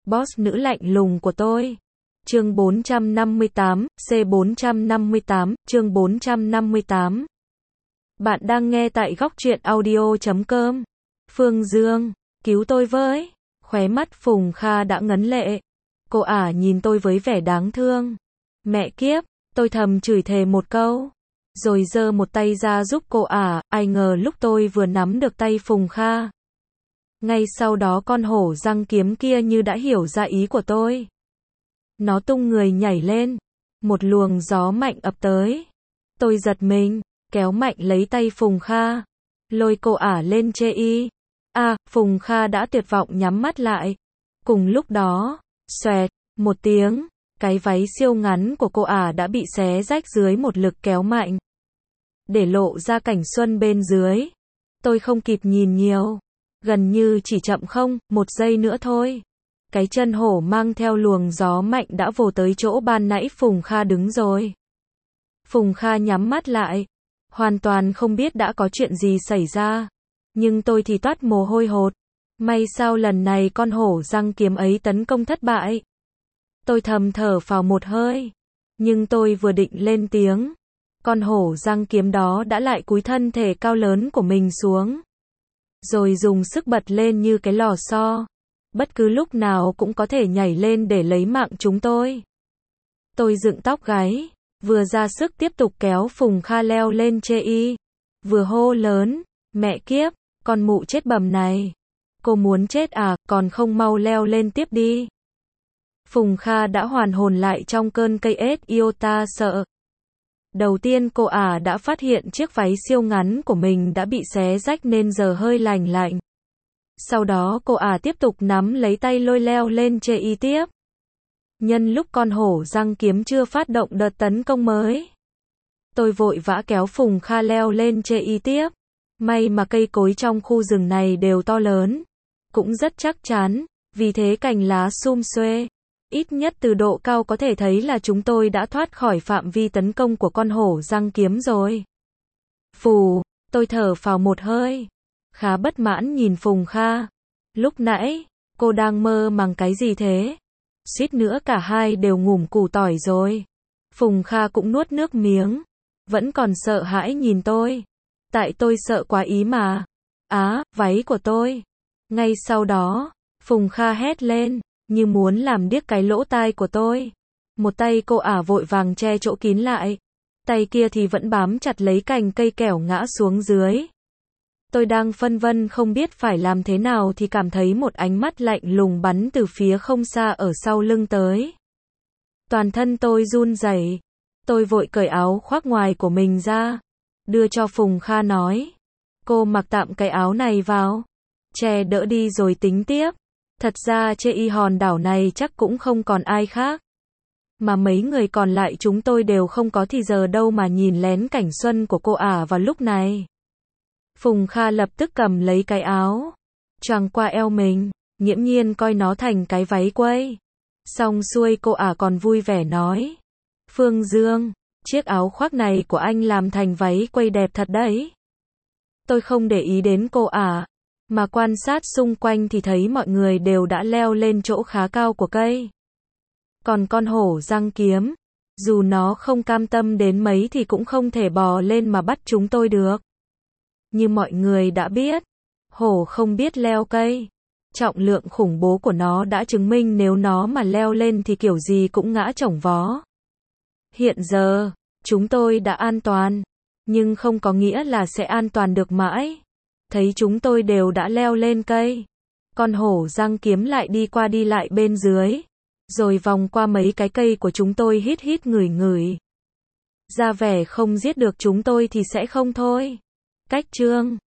boss nữ lạnh lùng của tôi. Chương 458, C458, chương 458. Bạn đang nghe tại góc truyện audio.com. Phương Dương, cứu tôi với. Khóe mắt Phùng Kha đã ngấn lệ. Cô ả nhìn tôi với vẻ đáng thương. Mẹ kiếp, tôi thầm chửi thề một câu. Rồi giơ một tay ra giúp cô ả, ai ngờ lúc tôi vừa nắm được tay Phùng Kha. Ngay sau đó con hổ răng kiếm kia như đã hiểu ra ý của tôi. Nó tung người nhảy lên. Một luồng gió mạnh ập tới. Tôi giật mình, kéo mạnh lấy tay Phùng Kha. Lôi cô ả lên chê y. Phùng Kha đã tuyệt vọng nhắm mắt lại. Cùng lúc đó, xoẹt, một tiếng, cái váy siêu ngắn của cô ả đã bị xé rách dưới một lực kéo mạnh. Để lộ ra cảnh xuân bên dưới. Tôi không kịp nhìn nhiều. Gần như chỉ chậm không, một giây nữa thôi. Cái chân hổ mang theo luồng gió mạnh đã vồ tới chỗ ban nãy Phùng Kha đứng rồi. Phùng Kha nhắm mắt lại. Hoàn toàn không biết đã có chuyện gì xảy ra. Nhưng tôi thì toát mồ hôi hột. May sao lần này con hổ răng kiếm ấy tấn công thất bại. Tôi thầm thở phào một hơi. Nhưng tôi vừa định lên tiếng. Con hổ răng kiếm đó đã lại cúi thân thể cao lớn của mình xuống. Rồi dùng sức bật lên như cái lò xo. Bất cứ lúc nào cũng có thể nhảy lên để lấy mạng chúng tôi. Tôi dựng tóc gáy. Vừa ra sức tiếp tục kéo Phùng Kha leo lên chê y. Vừa hô lớn. Mẹ kiếp, con mụ chết bầm này. Cô muốn chết à, còn không mau leo lên tiếp đi. Phùng Kha đã hoàn hồn lại trong cơn cây ết iota sợ. Đầu tiên cô ả đã phát hiện chiếc váy siêu ngắn của mình đã bị xé rách nên giờ hơi lành lạnh. Sau đó cô ả tiếp tục nắm lấy tay lôi leo lên chê y tiếp. Nhân lúc con hổ răng kiếm chưa phát động đợt tấn công mới. Tôi vội vã kéo Phùng Kha leo lên chê y tiếp. May mà cây cối trong khu rừng này đều to lớn. Cũng rất chắc chắn, vì thế cành lá sum xuê. Ít nhất từ độ cao có thể thấy là chúng tôi đã thoát khỏi phạm vi tấn công của con hổ răng kiếm rồi. Phù, tôi thở phào một hơi. Khá bất mãn nhìn Phùng Kha. Lúc nãy, cô đang mơ màng cái gì thế? Suýt nữa cả hai đều ngủm củ tỏi rồi. Phùng Kha cũng nuốt nước miếng. Vẫn còn sợ hãi nhìn tôi. Tại tôi sợ quá ý mà. Váy của tôi. Ngay sau đó, Phùng Kha hét lên, như muốn làm điếc cái lỗ tai của tôi. Một tay cô ả vội vàng che chỗ kín lại. Tay kia thì vẫn bám chặt lấy cành cây kẻo ngã xuống dưới. Tôi đang phân vân không biết phải làm thế nào thì cảm thấy một ánh mắt lạnh lùng bắn từ phía không xa ở sau lưng tới. Toàn thân tôi run rẩy. Tôi vội cởi áo khoác ngoài của mình ra. Đưa cho Phùng Kha nói. Cô mặc tạm cái áo này vào. Che đỡ đi rồi tính tiếp. Thật ra chê y hòn đảo này chắc cũng không còn ai khác. Mà mấy người còn lại chúng tôi đều không có thì giờ đâu mà nhìn lén cảnh xuân của cô ả vào lúc này. Phùng Kha lập tức cầm lấy cái áo. Choàng qua eo mình. Nghiễm nhiên coi nó thành cái váy quây. Xong xuôi cô ả còn vui vẻ nói. Phương Dương, chiếc áo khoác này của anh làm thành váy quây đẹp thật đấy. Tôi không để ý đến cô ả. Mà quan sát xung quanh thì thấy mọi người đều đã leo lên chỗ khá cao của cây. Còn con hổ răng kiếm, dù nó không cam tâm đến mấy thì cũng không thể bò lên mà bắt chúng tôi được. Như mọi người đã biết, hổ không biết leo cây. Trọng lượng khủng bố của nó đã chứng minh nếu nó mà leo lên thì kiểu gì cũng ngã chổng vó. Hiện giờ, chúng tôi đã an toàn, nhưng không có nghĩa là sẽ an toàn được mãi. Thấy chúng tôi đều đã leo lên cây. Con hổ răng kiếm lại đi qua đi lại bên dưới. Rồi vòng qua mấy cái cây của chúng tôi hít hít ngửi ngửi. Ra vẻ không giết được chúng tôi thì sẽ không thôi. Cách chương